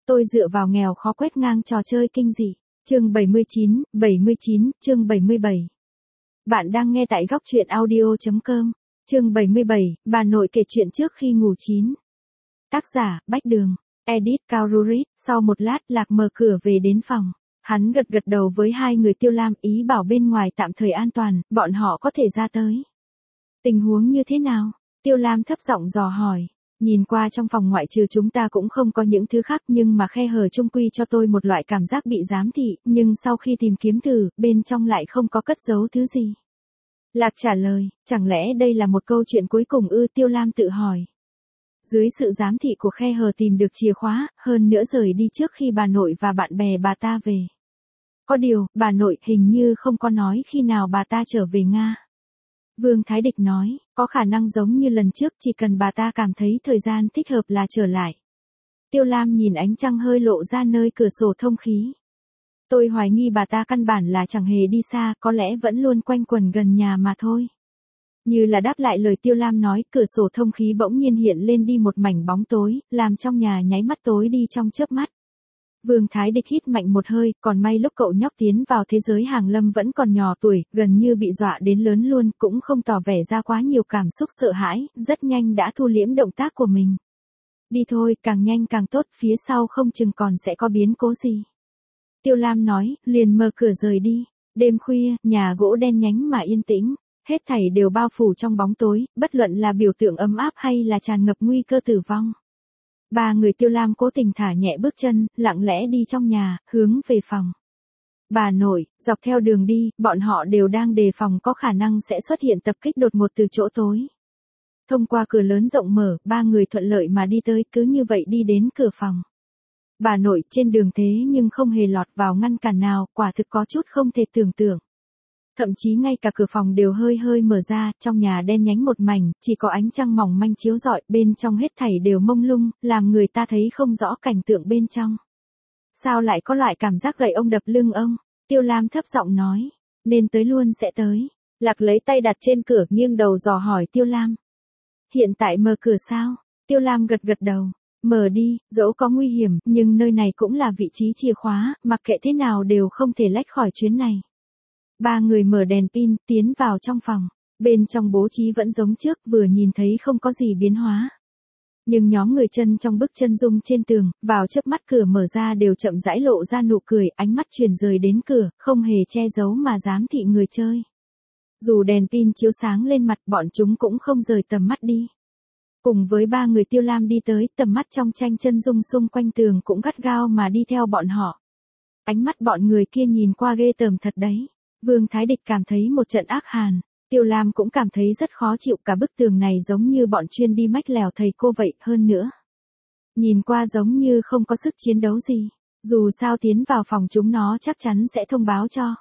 Tôi dựa vào nghèo khó quét ngang trò chơi kinh dị. Chương 79, chương 77. Bạn đang nghe tại góc truyện audio.com. Chương 77, bà nội kể chuyện trước khi ngủ 9. Tác giả, Bách Đường. Edit Kaururit. Sau một lát Lạc mở cửa về đến phòng. Hắn gật đầu với hai người Tiêu Lam, ý bảo bên ngoài tạm thời an toàn, bọn họ có thể ra tới. Tình huống như thế nào? Tiêu Lam thấp giọng dò hỏi. Nhìn qua trong phòng ngoại trừ chúng ta cũng không có những thứ khác, nhưng mà khe hở chung quy cho tôi một loại cảm giác bị giám thị, nhưng sau khi tìm kiếm thử, bên trong lại không có cất giấu thứ gì. Lạc trả lời, chẳng lẽ đây là một câu chuyện cuối cùng ư? Tiêu Lam tự hỏi. Dưới sự giám thị của khe hở tìm được chìa khóa, hơn nữa rời đi trước khi bà nội và bạn bè bà ta về. Có điều, bà nội hình như không có nói khi nào bà ta trở về Nga. Vương Thái Địch nói, có khả năng giống như lần trước, chỉ cần bà ta cảm thấy thời gian thích hợp là trở lại. Tiêu Lam nhìn ánh trăng hơi lộ ra nơi cửa sổ thông khí. Tôi hoài nghi bà ta căn bản là chẳng hề đi xa, có lẽ vẫn luôn quanh quẩn gần nhà mà thôi. Như là đáp lại lời Tiêu Lam nói, cửa sổ thông khí bỗng nhiên hiện lên đi một mảnh bóng tối, làm trong nhà nháy mắt tối đi trong chớp mắt. Vương Thái Địch hít mạnh một hơi, còn may lúc cậu nhóc tiến vào thế giới hàng lâm vẫn còn nhỏ tuổi, gần như bị dọa đến lớn luôn, cũng không tỏ vẻ ra quá nhiều cảm xúc sợ hãi, rất nhanh đã thu liễm động tác của mình. Đi thôi, càng nhanh càng tốt, phía sau không chừng còn sẽ có biến cố gì. Tiêu Lam nói, liền mở cửa rời đi. Đêm khuya, nhà gỗ đen nhánh mà yên tĩnh, hết thảy đều bao phủ trong bóng tối, bất luận là biểu tượng ấm áp hay là tràn ngập nguy cơ tử vong. Ba người Tiêu Lam cố tình thả nhẹ bước chân, lặng lẽ đi trong nhà, hướng về phòng. Bà nội, dọc theo đường đi, bọn họ đều đang đề phòng có khả năng sẽ xuất hiện tập kích đột ngột từ chỗ tối. Thông qua cửa lớn rộng mở, ba người thuận lợi mà đi tới, cứ như vậy đi đến cửa phòng. Bà nội trên đường thế nhưng không hề lọt vào ngăn cản nào, quả thực có chút không thể tưởng tượng. Thậm chí ngay cả cửa phòng đều hơi mở ra, trong nhà đen nhánh một mảnh, chỉ có ánh trăng mỏng manh chiếu rọi, bên trong hết thảy đều mông lung, làm người ta thấy không rõ cảnh tượng bên trong. Sao lại có loại cảm giác gậy ông đập lưng ông? Tiêu Lam thấp giọng nói, nên tới luôn sẽ tới. Lạc lấy tay đặt trên cửa, nghiêng đầu dò hỏi Tiêu Lam. Hiện tại mở cửa sao? Tiêu Lam gật đầu. Mở đi, dẫu có nguy hiểm, nhưng nơi này cũng là vị trí chìa khóa, mặc kệ thế nào đều không thể lách khỏi chuyến này. Ba người mở đèn pin, tiến vào trong phòng. Bên trong bố trí vẫn giống trước, vừa nhìn thấy không có gì biến hóa. Nhưng nhóm người chân trong bức chân dung trên tường, vào chớp mắt cửa mở ra đều chậm rãi lộ ra nụ cười, ánh mắt chuyển rời đến cửa, không hề che giấu mà giám thị người chơi. Dù đèn pin chiếu sáng lên mặt, bọn chúng cũng không rời tầm mắt đi. Cùng với ba người Tiêu Lam đi tới, tầm mắt trong tranh chân dung xung quanh tường cũng gắt gao mà đi theo bọn họ. Ánh mắt bọn người kia nhìn qua ghê tởm thật đấy. Vương Thái Địch cảm thấy một trận ác hàn. Tiêu Lam cũng cảm thấy rất khó chịu, cả bức tường này giống như bọn chuyên đi mách lèo thầy cô vậy, hơn nữa. Nhìn qua giống như không có sức chiến đấu gì. Dù sao tiến vào phòng chúng nó chắc chắn sẽ thông báo cho.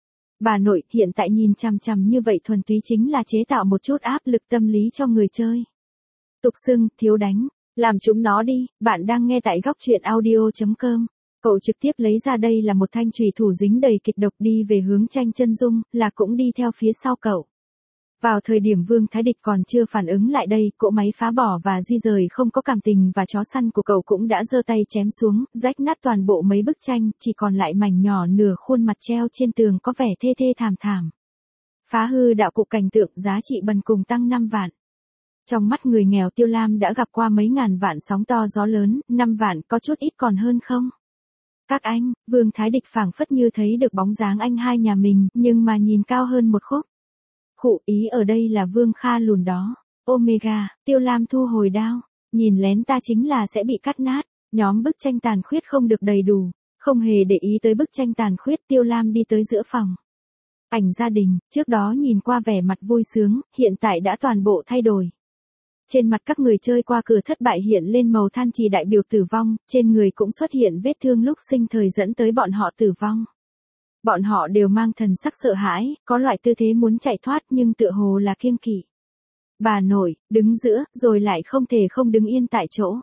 Bà nội, hiện tại nhìn chằm chằm như vậy thuần túy chính là chế tạo một chút áp lực tâm lý cho người chơi. Tục xưng, thiếu đánh, làm chúng nó đi, bạn đang nghe tại góc truyện audio.com. Cậu trực tiếp lấy ra đây là một thanh chùy thủ dính đầy kịch độc, đi về hướng tranh chân dung, là cũng đi theo phía sau cậu. Vào thời điểm Vương Thái Địch còn chưa phản ứng lại đây, cỗ máy phá bỏ và di rời không có cảm tình và chó săn của cậu cũng đã giơ tay chém xuống, rách nát toàn bộ mấy bức tranh, chỉ còn lại mảnh nhỏ nửa khuôn mặt treo trên tường có vẻ thê thảm. Phá hư đạo cụ cảnh tượng, giá trị bần cùng tăng 5 vạn. Trong mắt người nghèo Tiêu Lam đã gặp qua mấy ngàn vạn sóng to gió lớn, 5 vạn có chút ít còn hơn không? Các anh, Vương Thái Địch phảng phất như thấy được bóng dáng anh hai nhà mình, nhưng mà nhìn cao hơn một khúc. Khụ, ý ở đây là Vương Kha lùn đó. Omega, Tiêu Lam thu hồi đao, nhìn lén ta chính là sẽ bị cắt nát. Nhóm bức tranh tàn khuyết không được đầy đủ, không hề để ý tới bức tranh tàn khuyết, Tiêu Lam đi tới giữa phòng. Ảnh gia đình, trước đó nhìn qua vẻ mặt vui sướng, hiện tại đã toàn bộ thay đổi. Trên mặt các người chơi qua cửa thất bại hiện lên màu than trì đại biểu tử vong, trên người cũng xuất hiện vết thương lúc sinh thời dẫn tới bọn họ tử vong. Bọn họ đều mang thần sắc sợ hãi, có loại tư thế muốn chạy thoát nhưng tựa hồ là kiêng kỵ. Bà nội, đứng giữa, rồi lại không thể không đứng yên tại chỗ.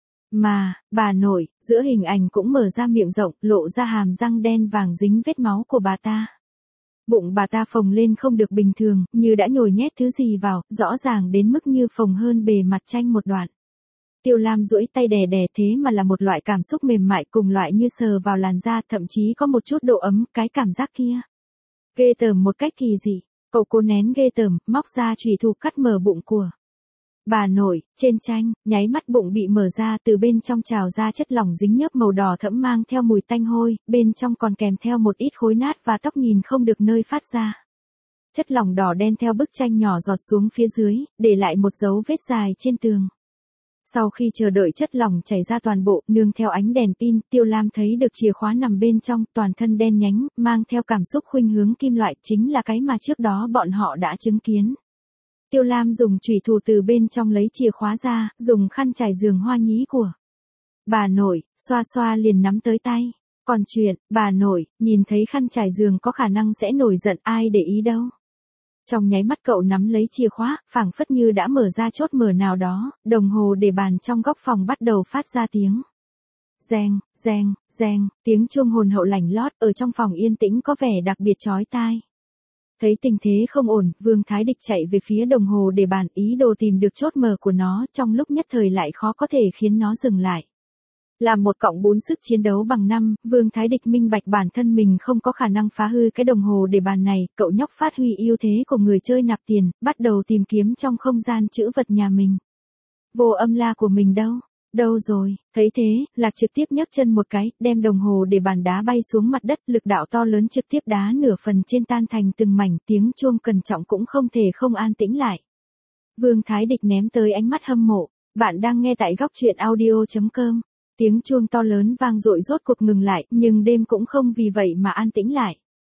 Mà, bà nội, giữa hình ảnh cũng mở ra miệng rộng, lộ ra hàm răng đen vàng dính vết máu của bà ta. Bụng bà ta phồng lên không được bình thường, như đã nhồi nhét thứ gì vào, rõ ràng đến mức như phồng hơn bề mặt tranh một đoạn. Tiêu Lam duỗi tay đè đè thế mà là một loại cảm xúc mềm mại cùng loại như sờ vào làn da, thậm chí có một chút độ ấm, cái cảm giác kia. Ghê tởm một cách kỳ dị, cậu cố nén ghê tởm, móc ra chùy thủ cắt mở bụng của bà nội. Trên tranh, nháy mắt bụng bị mở ra, từ bên trong trào ra chất lỏng dính nhớp màu đỏ thẫm mang theo mùi tanh hôi, bên trong còn kèm theo một ít khối nát và tóc nhìn không được nơi phát ra. Chất lỏng đỏ đen theo bức tranh nhỏ giọt xuống phía dưới, để lại một dấu vết dài trên tường. Sau khi chờ đợi chất lỏng chảy ra toàn bộ, nương theo ánh đèn pin, Tiêu Lam thấy được chìa khóa nằm bên trong, toàn thân đen nhánh, mang theo cảm xúc khuynh hướng kim loại, chính là cái mà trước đó bọn họ đã chứng kiến. Tiêu Lam dùng chùy thủ từ bên trong lấy chìa khóa ra, dùng khăn trải giường hoa nhí của bà nội, xoa xoa liền nắm tới tay. Còn chuyện, bà nội, nhìn thấy khăn trải giường có khả năng sẽ nổi giận, ai để ý đâu. Trong nháy mắt cậu nắm lấy chìa khóa, phảng phất như đã mở ra chốt mở nào đó, đồng hồ để bàn trong góc phòng bắt đầu phát ra tiếng. Reng, reng, reng, tiếng chuông hồn hậu lành lót, ở trong phòng yên tĩnh có vẻ đặc biệt chói tai. Thấy tình thế không ổn, Vương Thái Địch chạy về phía đồng hồ để bàn, ý đồ tìm được chốt mở của nó, trong lúc nhất thời lại khó có thể khiến nó dừng lại. Làm một cộng 4 sức chiến đấu bằng 5, Vương Thái Địch minh bạch bản thân mình không có khả năng phá hư cái đồng hồ để bàn này, cậu nhóc phát huy ưu thế của người chơi nạp tiền, bắt đầu tìm kiếm trong không gian trữ vật nhà mình. Vô âm la của mình đâu? Đâu rồi? Thấy thế, Lạc trực tiếp nhấc chân một cái, đem đồng hồ để bàn đá bay xuống mặt đất, lực đạo to lớn trực tiếp đá nửa phần trên tan thành từng mảnh, tiếng chuông cẩn trọng cũng không thể không an tĩnh lại. Vương Thái Địch ném tới ánh mắt hâm mộ. Bạn đang nghe tại góc truyện audio.com. Tiếng chuông to lớn vang dội rốt cuộc ngừng lại, nhưng đêm cũng không vì vậy mà an tĩnh lại.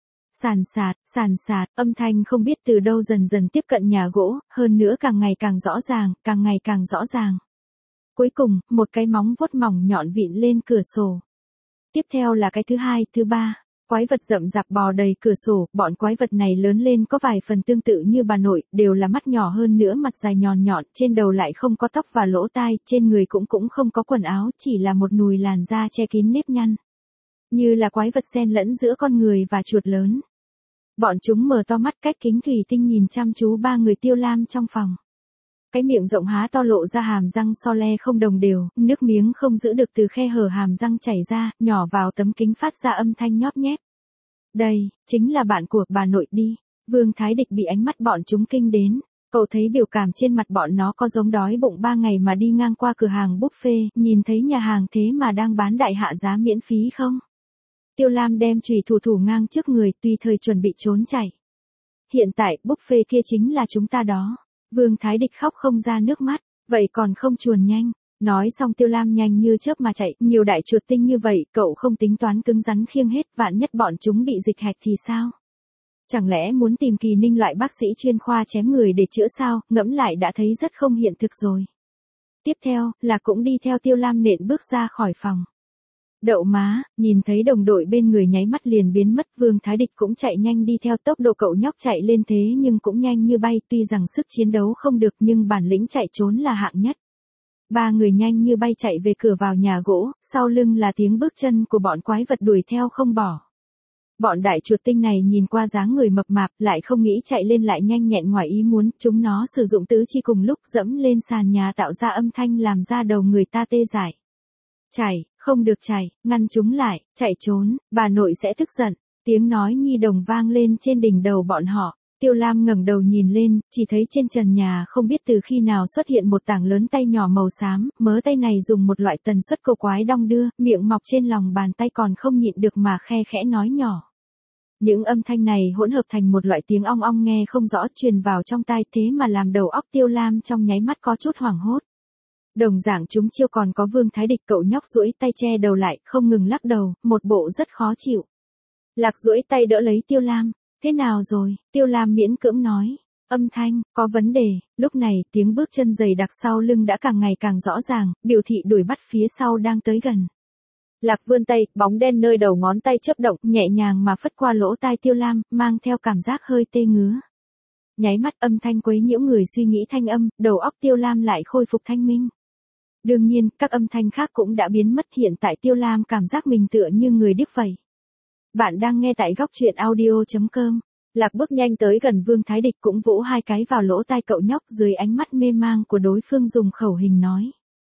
Sàn sạt, âm thanh không biết từ đâu dần dần tiếp cận nhà gỗ, hơn nữa càng ngày càng rõ ràng, càng ngày càng rõ ràng. Cuối cùng, một cái móng vuốt mỏng nhọn vịn lên cửa sổ. Tiếp theo là cái thứ hai, thứ ba. Quái vật rậm rạp bò đầy cửa sổ, bọn quái vật này lớn lên có vài phần tương tự như bà nội, đều là mắt nhỏ hơn nữa, mặt dài nhọn nhọn, trên đầu lại không có tóc và lỗ tai, trên người cũng không có quần áo, chỉ là một nùi làn da che kín nếp nhăn. Như là quái vật xen lẫn giữa con người và chuột lớn. Bọn chúng mở to mắt cách kính thủy tinh nhìn chăm chú ba người Tiêu Lam trong phòng. Cái miệng rộng há to lộ ra hàm răng so le không đồng đều, nước miếng không giữ được từ khe hở hàm răng chảy ra, nhỏ vào tấm kính phát ra âm thanh nhóp nhép. Đây, chính là bạn của bà nội đi. Vương Thái Địch bị ánh mắt bọn chúng kinh đến. Cậu thấy biểu cảm trên mặt bọn nó có giống đói bụng 3 ngày mà đi ngang qua cửa hàng buffet, nhìn thấy nhà hàng thế mà đang bán đại hạ giá miễn phí không? Tiêu Lam đem chùy thủ ngang trước người, tùy thời chuẩn bị trốn chạy. Hiện tại, buffet kia chính là chúng ta đó. Vương Thái Địch khóc không ra nước mắt, vậy còn không chuồn nhanh. Nói xong Tiêu Lam nhanh như chớp mà chạy, nhiều đại chuột tinh như vậy, cậu không tính toán cứng rắn khiêng hết, vạn nhất bọn chúng bị dịch hạch thì sao? Chẳng lẽ muốn tìm Kỳ Ninh loại bác sĩ chuyên khoa chém người để chữa sao, ngẫm lại đã thấy rất không hiện thực rồi. Tiếp theo, là cũng đi theo Tiêu Lam nện bước ra khỏi phòng. Đậu má, nhìn thấy đồng đội bên người nháy mắt liền biến mất, Vương Thái Địch cũng chạy nhanh đi theo, tốc độ cậu nhóc chạy lên thế nhưng cũng nhanh như bay, tuy rằng sức chiến đấu không được nhưng bản lĩnh chạy trốn là hạng nhất. Ba người nhanh như bay chạy về cửa vào nhà gỗ, sau lưng là tiếng bước chân của bọn quái vật đuổi theo không bỏ. Bọn đại chuột tinh này nhìn qua dáng người mập mạp, lại không nghĩ chạy lên lại nhanh nhẹn ngoài ý muốn, chúng nó sử dụng tứ chi cùng lúc dẫm lên sàn nhà tạo ra âm thanh làm ra đầu người ta tê dại. Chạy, không được chạy, ngăn chúng lại, chạy trốn, bà nội sẽ tức giận. Tiếng nói nhi đồng vang lên trên đỉnh đầu bọn họ. Tiêu Lam ngẩng đầu nhìn lên, chỉ thấy trên trần nhà không biết từ khi nào xuất hiện một tảng lớn tay nhỏ màu xám, mớ tay này dùng một loại tần suất cầu quái đong đưa, miệng mọc trên lòng bàn tay còn không nhịn được mà khe khẽ nói nhỏ. Những âm thanh này hỗn hợp thành một loại tiếng ong ong nghe không rõ truyền vào trong tai, thế mà làm đầu óc Tiêu Lam trong nháy mắt có chút hoảng hốt. Đồng dạng chúng chiêu còn có Vương Thái Địch, cậu nhóc duỗi tay che đầu lại, không ngừng lắc đầu, một bộ rất khó chịu. Lạc duỗi tay đỡ lấy Tiêu Lam. Thế nào rồi? Tiêu Lam miễn cưỡng nói. Âm thanh, có vấn đề. Lúc này, tiếng bước chân dày đặc sau lưng đã càng ngày càng rõ ràng, biểu thị đuổi bắt phía sau đang tới gần. Lạc vươn tay, bóng đen nơi đầu ngón tay chớp động, nhẹ nhàng mà phất qua lỗ tai Tiêu Lam, mang theo cảm giác hơi tê ngứa. Nháy mắt âm thanh quấy nhiễu người suy nghĩ thanh âm, đầu óc Tiêu Lam lại khôi phục thanh minh. Đương nhiên, các âm thanh khác cũng đã biến mất, hiện tại Tiêu Lam cảm giác mình tựa như người điếc vậy. Bạn đang nghe tại góc truyện audio.com. Lạc bước nhanh tới gần Vương Thái Địch cũng vỗ hai cái vào lỗ tai cậu nhóc, dưới ánh mắt mê mang của đối phương dùng khẩu hình nói.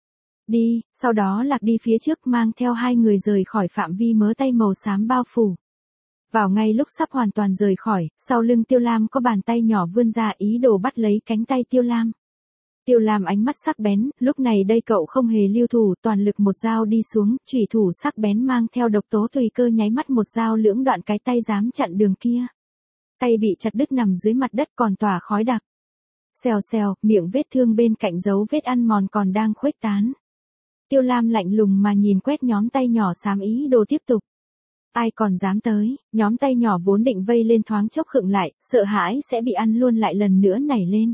Đi, sau đó lạc đi phía trước mang theo hai người rời khỏi phạm vi mớ tay màu xám bao phủ. Vào ngay lúc sắp hoàn toàn rời khỏi, sau lưng Tiêu Lam có bàn tay nhỏ vươn ra ý đồ bắt lấy cánh tay Tiêu Lam. Tiêu Lam ánh mắt sắc bén, lúc này đây cậu không hề lưu thủ, toàn lực một dao đi xuống, chủy thủ sắc bén mang theo độc tố tùy cơ nháy mắt một dao lưỡng đoạn cái tay dám chặn đường kia. Tay bị chặt đứt nằm dưới mặt đất còn tỏa khói đặc. Xèo xèo, miệng vết thương bên cạnh dấu vết ăn mòn còn đang khuếch tán. Tiêu Lam lạnh lùng mà nhìn quét nhóm tay nhỏ xám ý đồ tiếp tục. Ai còn dám tới, nhóm tay nhỏ vốn định vây lên thoáng chốc khựng lại, sợ hãi sẽ bị ăn luôn lại lần nữa nảy lên.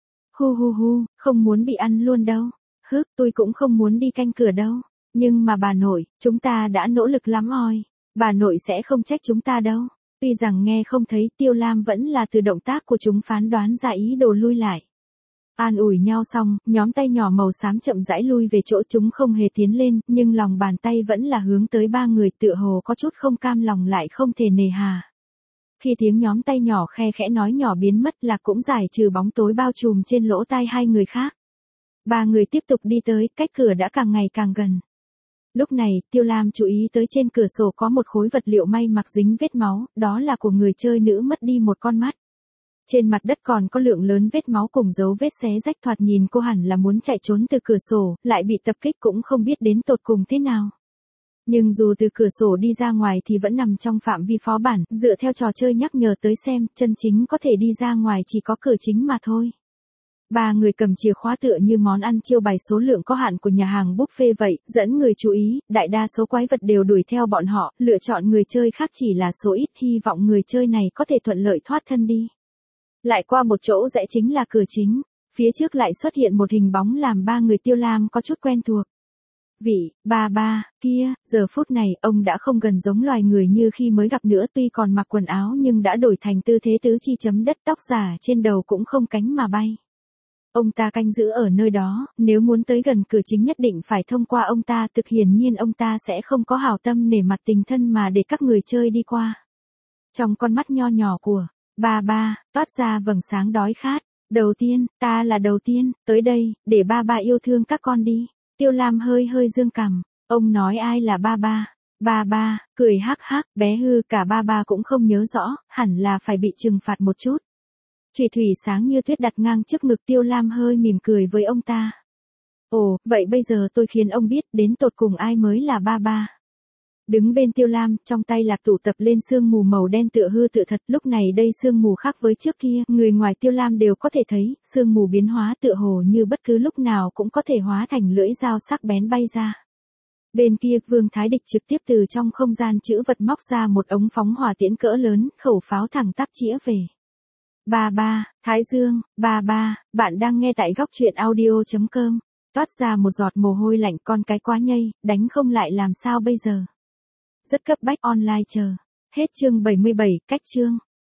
Hu hu hu, không muốn bị ăn luôn đâu. Tôi cũng không muốn đi canh cửa đâu. Nhưng mà bà nội, chúng ta đã nỗ lực lắm oi. Bà nội sẽ không trách chúng ta đâu. Tuy rằng nghe không thấy, Tiêu Lam vẫn là từ động tác của chúng phán đoán ra ý đồ lui lại. An ủi nhau xong, nhóm tay nhỏ màu xám chậm rãi lui về chỗ chúng không hề tiến lên, nhưng lòng bàn tay vẫn là hướng tới ba người tựa hồ có chút không cam lòng lại không thể nề hà. Khi tiếng nhóm tay nhỏ khe khẽ nói nhỏ biến mất là cũng giải trừ bóng tối bao trùm trên lỗ tai hai người khác. Ba người tiếp tục đi tới, cách cửa đã càng ngày càng gần. Lúc này, Tiêu Lam chú ý tới trên cửa sổ có một khối vật liệu may mặc dính vết máu, đó là của người chơi nữ mất đi một con mắt. Trên mặt đất còn có lượng lớn vết máu cùng dấu vết xé rách, thoạt nhìn cô hẳn là muốn chạy trốn từ cửa sổ, lại bị tập kích cũng không biết đến tột cùng thế nào. Nhưng dù từ cửa sổ đi ra ngoài thì vẫn nằm trong phạm vi phó bản, dựa theo trò chơi nhắc nhở tới xem, chân chính có thể đi ra ngoài chỉ có cửa chính mà thôi. Ba người cầm chìa khóa tựa như món ăn chiêu bài số lượng có hạn của nhà hàng buffet vậy, dẫn người chú ý, đại đa số quái vật đều đuổi theo bọn họ, lựa chọn người chơi khác chỉ là số ít, hy vọng người chơi này có thể thuận lợi thoát thân đi. Lại qua một chỗ rẽ chính là cửa chính, phía trước lại xuất hiện một hình bóng làm ba người Tiêu Lam có chút quen thuộc. Vị, ba, kia, giờ phút này ông đã không gần giống loài người như khi mới gặp nữa, tuy còn mặc quần áo nhưng đã đổi thành tư thế tứ chi chấm đất, tóc giả trên đầu cũng không cánh mà bay. Ông ta canh giữ ở nơi đó, nếu muốn tới gần cửa chính nhất định phải thông qua ông ta, thực hiển nhiên ông ta sẽ không có hảo tâm nể mặt tình thân mà để các người chơi đi qua. Trong con mắt nho nhỏ của ba, toát ra vầng sáng đói khát. Đầu tiên, ta là đầu tiên, tới đây, để ba yêu thương các con đi. Tiêu Lam hơi dương cằm, ông nói ai là ba, cười hắc hắc, bé hư cả ba cũng không nhớ rõ, hẳn là phải bị trừng phạt một chút. Chủy thủy sáng như tuyết đặt ngang trước ngực, Tiêu Lam hơi mỉm cười với ông ta. Ồ, vậy bây giờ tôi khiến ông biết đến tột cùng ai mới là ba. Đứng bên Tiêu Lam, trong tay lạc tụ tập lên sương mù màu đen tựa hư tựa thật, lúc này đây sương mù khác với trước kia, người ngoài Tiêu Lam đều có thể thấy, sương mù biến hóa tựa hồ như bất cứ lúc nào cũng có thể hóa thành lưỡi dao sắc bén bay ra. Bên kia, Vương Thái Địch trực tiếp từ trong không gian trữ vật móc ra một ống phóng hỏa tiễn cỡ lớn, khẩu pháo thẳng tắp chĩa về. Ba, Thái Dương, ba, bạn đang nghe tại góc truyện audio.com. Toát ra một giọt mồ hôi lạnh, con cái quá nhây, đánh không lại làm sao bây giờ. Rất cấp bách, online chờ. Hết chương 77, cách chương.